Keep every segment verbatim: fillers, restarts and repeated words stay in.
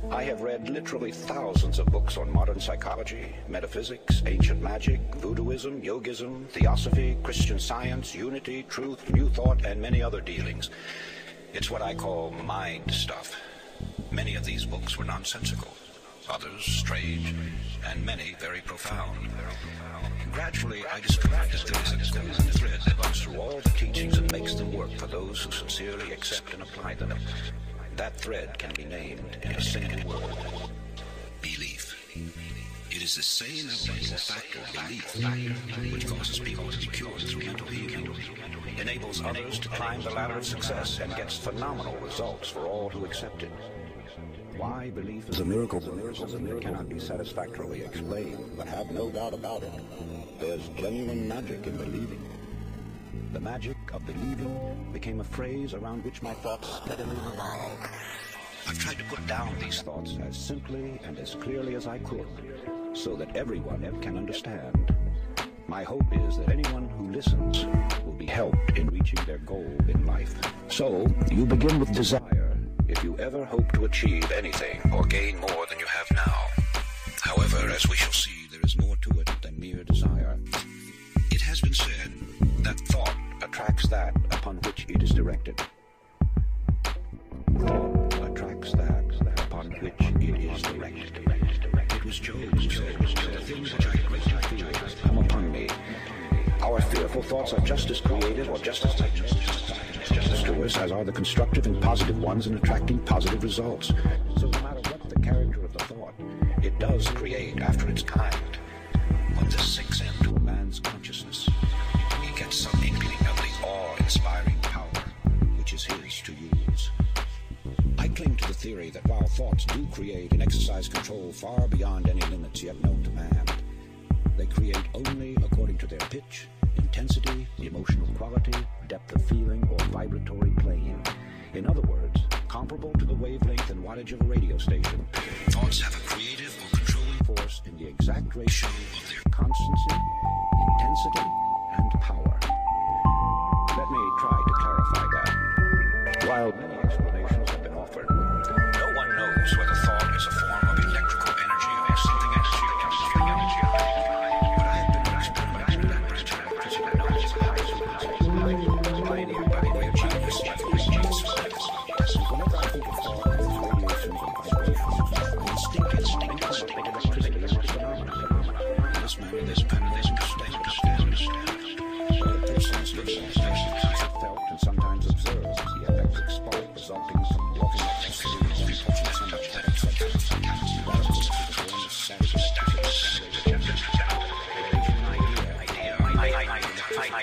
I have read literally thousands of books on modern psychology, metaphysics, ancient magic, voodooism, yogism, theosophy, Christian science, unity, truth, new thought, and many other dealings. It's what I call mind stuff. Many of these books were nonsensical, others strange, and many very profound. Gradually, I discovered that there is a golden thread that runs through all the teachings and makes them work for those who sincerely accept and apply them. That thread can be named in a single word: belief. It is the same elemental factor, belief, which causes people to be cured through mental healing, enables others to climb the ladder of success, and gets phenomenal results for all who accept it. Why belief is a miracle that cannot be satisfactorily explained, but have no doubt about it. There's genuine magic in believing. The magic of believing became a phrase around which my thoughts steadily revolved. I've tried to put down these thoughts as simply and as clearly as I could, so that everyone can understand. My hope is that anyone who listens will be helped in reaching their goal in life. So, you begin with desire if you ever hope to achieve anything or gain more than you have now. However, as we shall see, there is more to it than mere desire. It has been said that thought attracts that upon which it is directed. Thought attracts that upon which it is directed. It was Job who said, "The things which I greatly fear have come upon me." Our fearful thoughts are just as creative or just as destroyers as are the constructive and positive ones in attracting positive results. So no matter what the character of the thought, it does create after its kind. When this sinks into a man's consciousness, he gets some inkling of the awe-inspiring power which is his to use. I cling to the theory that while thoughts do create and exercise control far beyond any limits yet known to man, they create only according to their pitch, intensity, emotional quality, depth of feeling, or vibratory plane. In other words, comparable to the wavelength and wattage of a radio station. Thoughts have a creative or controlling force in the exact ratio of their constancy, intensity, and power. Let me try to clarify that. While many explanations have been offered, no one knows whether thought is a form of electrical energy or something energy or something energy. But I have been experimenting with that branch of electricity known as high frequency, pioneered by the way of genius, by the way of genius. Whenever I think of thought and its radiations and vibrations, I instinctively think of electricity as a phenomenon. In this manner, there's a kind of understand, understand, understand. All persons live in stations have felt and sometimes observed the electric spark resulting from walking up the street and touching some metallic substance. That, of course, is the one that satisfies the idea, idea, idea, idea,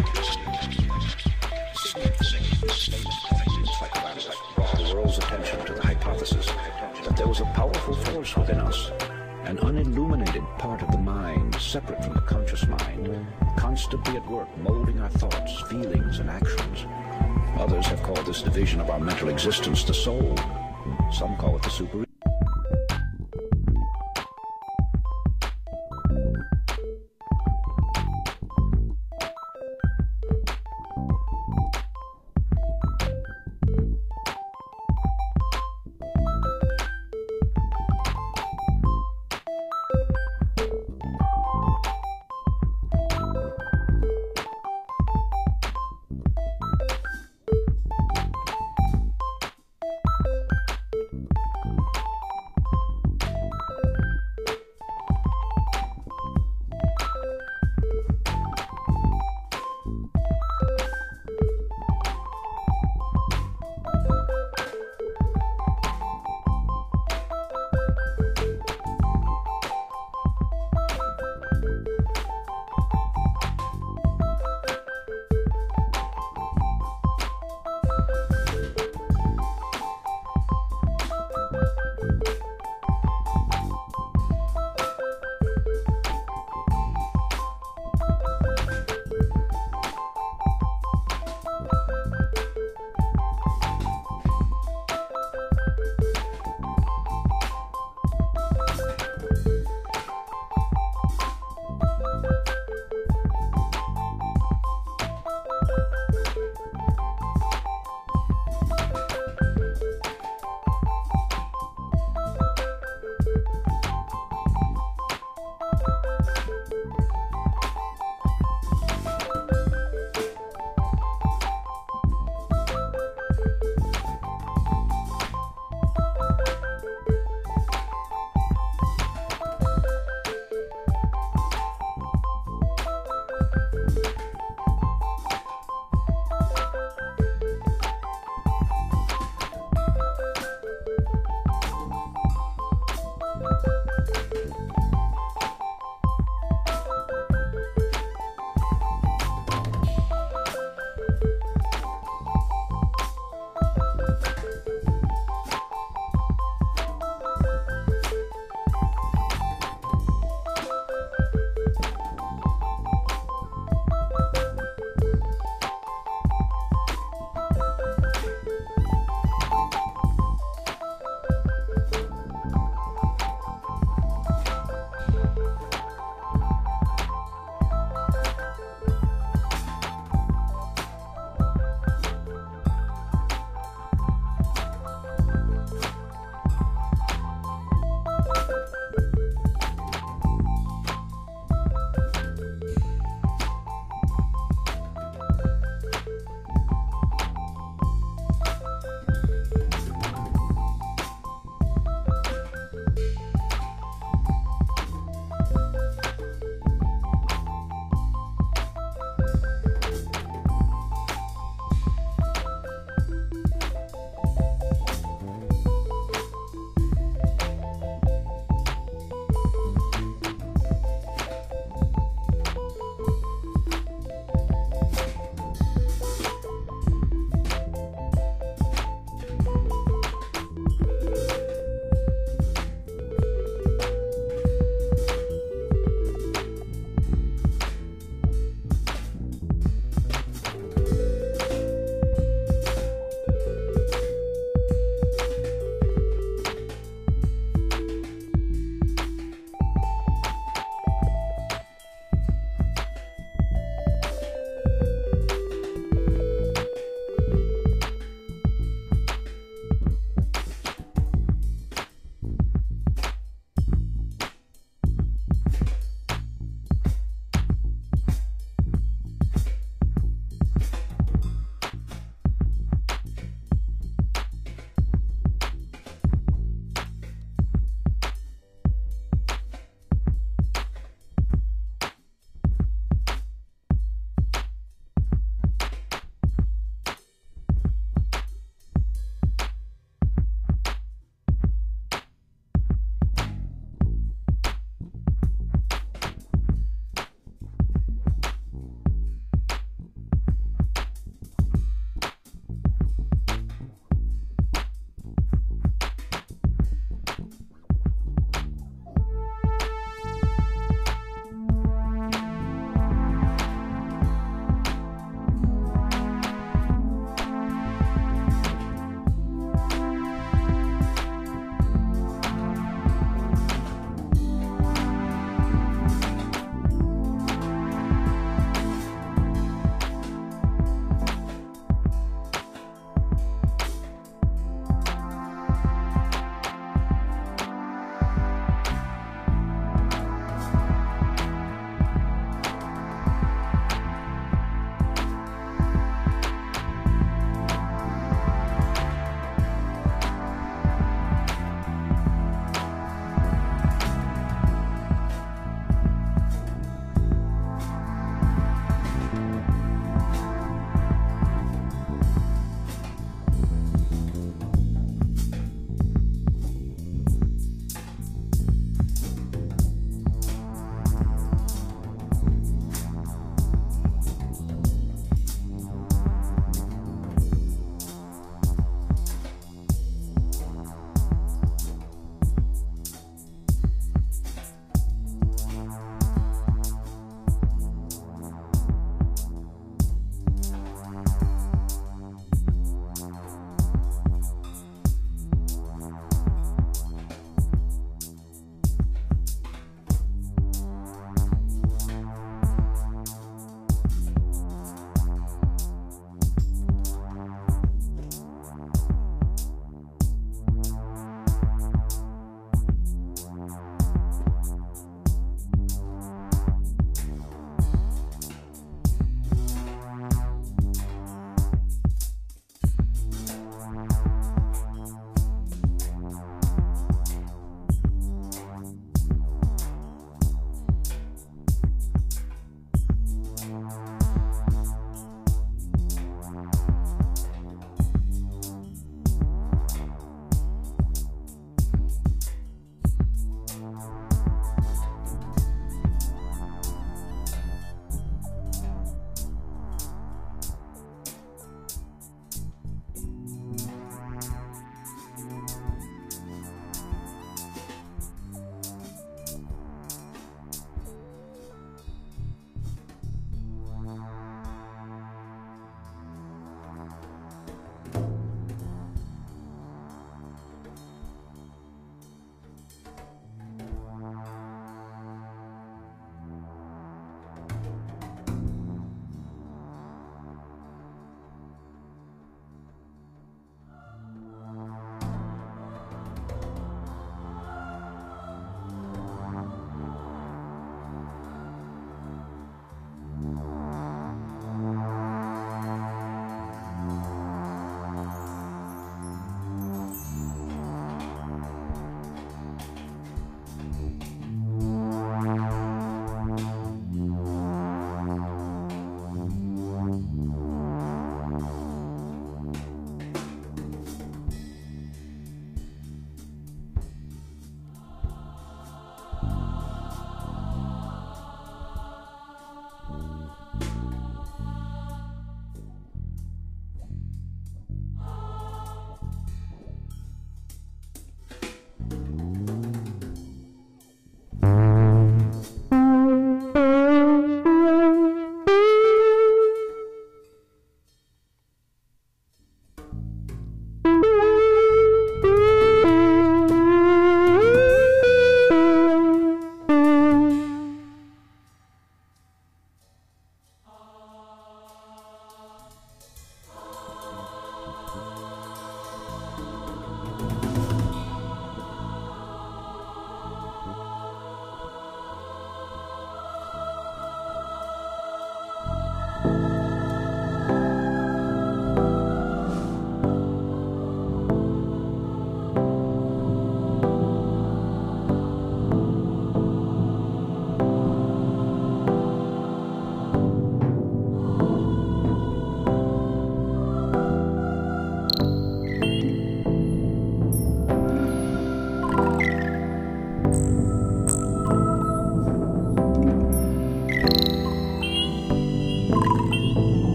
the world's attention to the hypothesis that there was a powerful force within us, an unilluminated part of the mind separate from the conscious mind, constantly at work molding our thoughts, feelings, and actions. Others have called this division of our mental existence the soul. Some call it the super.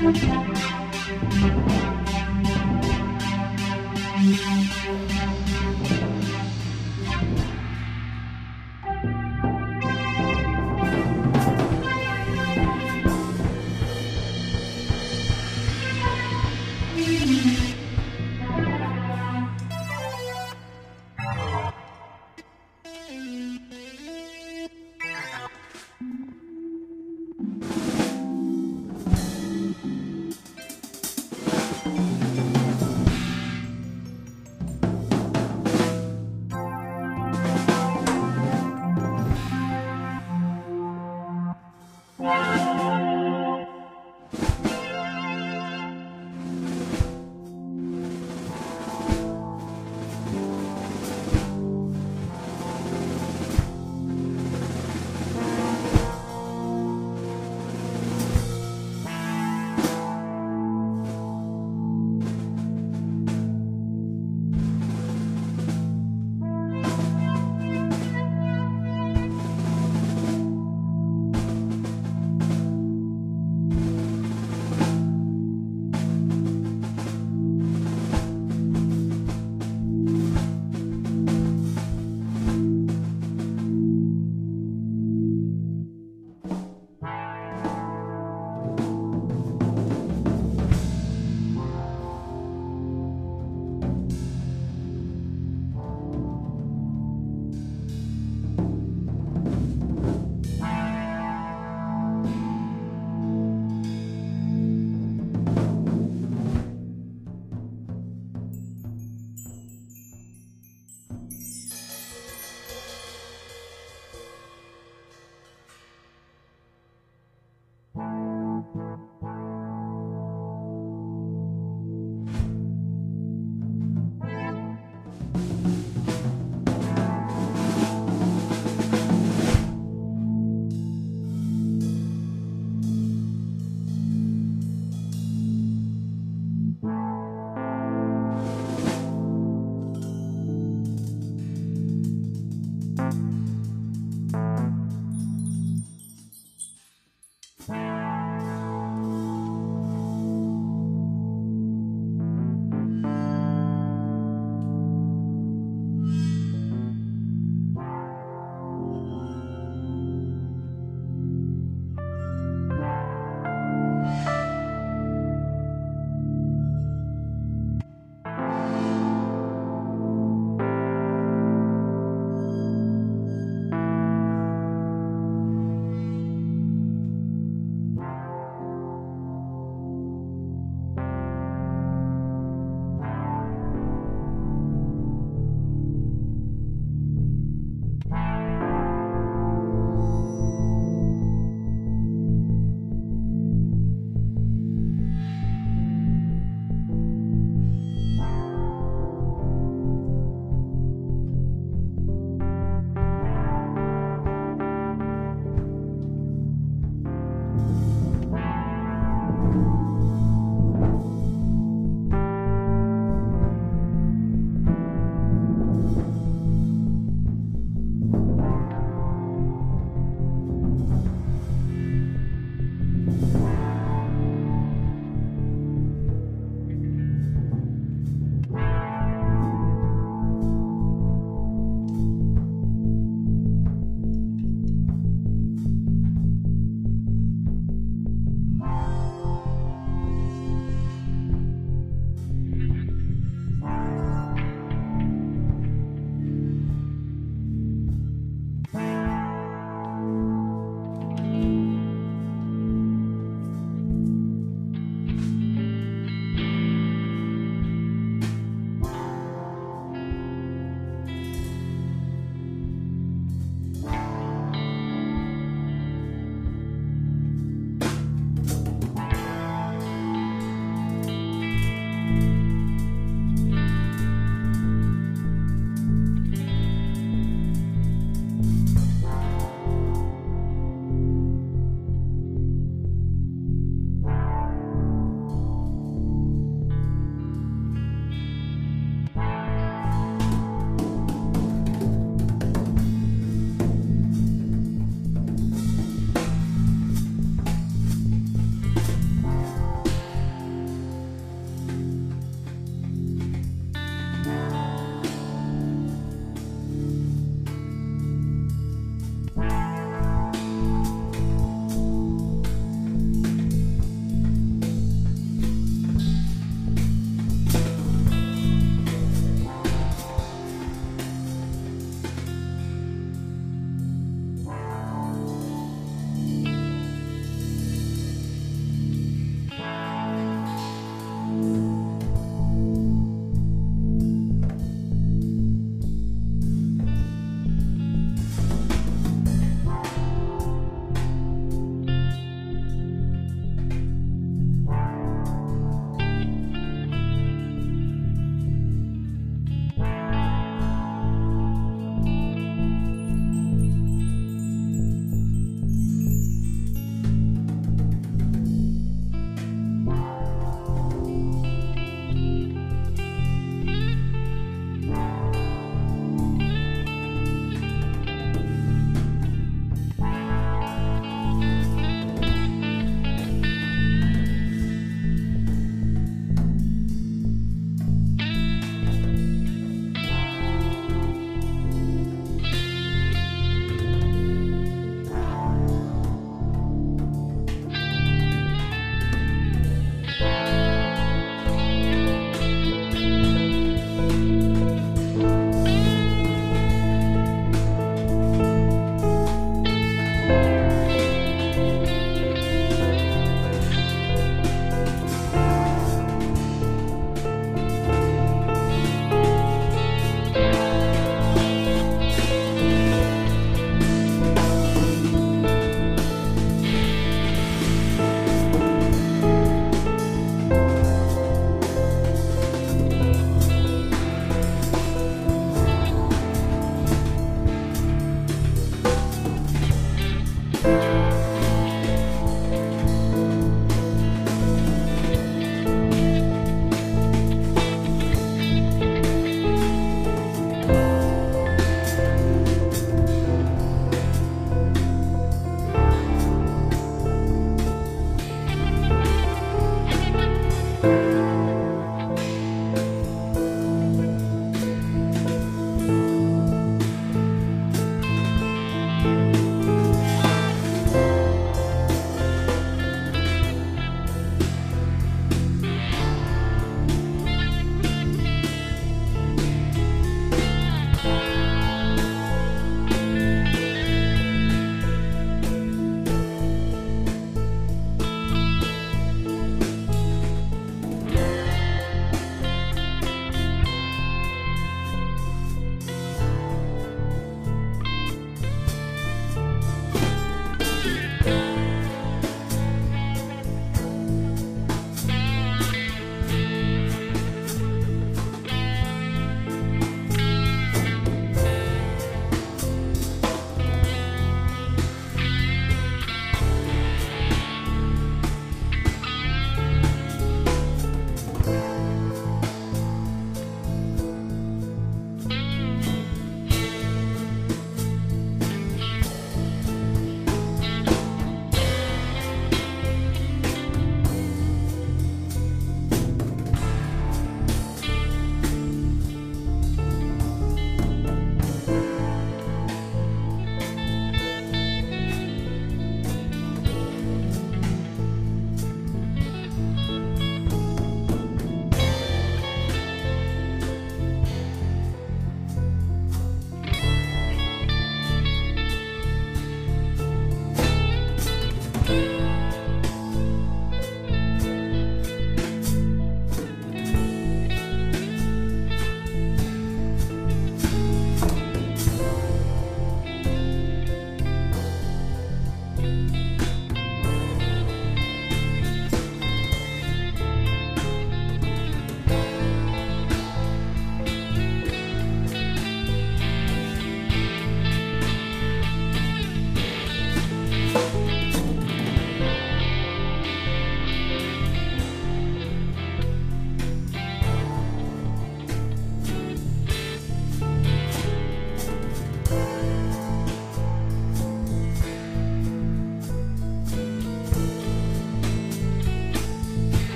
Thank you.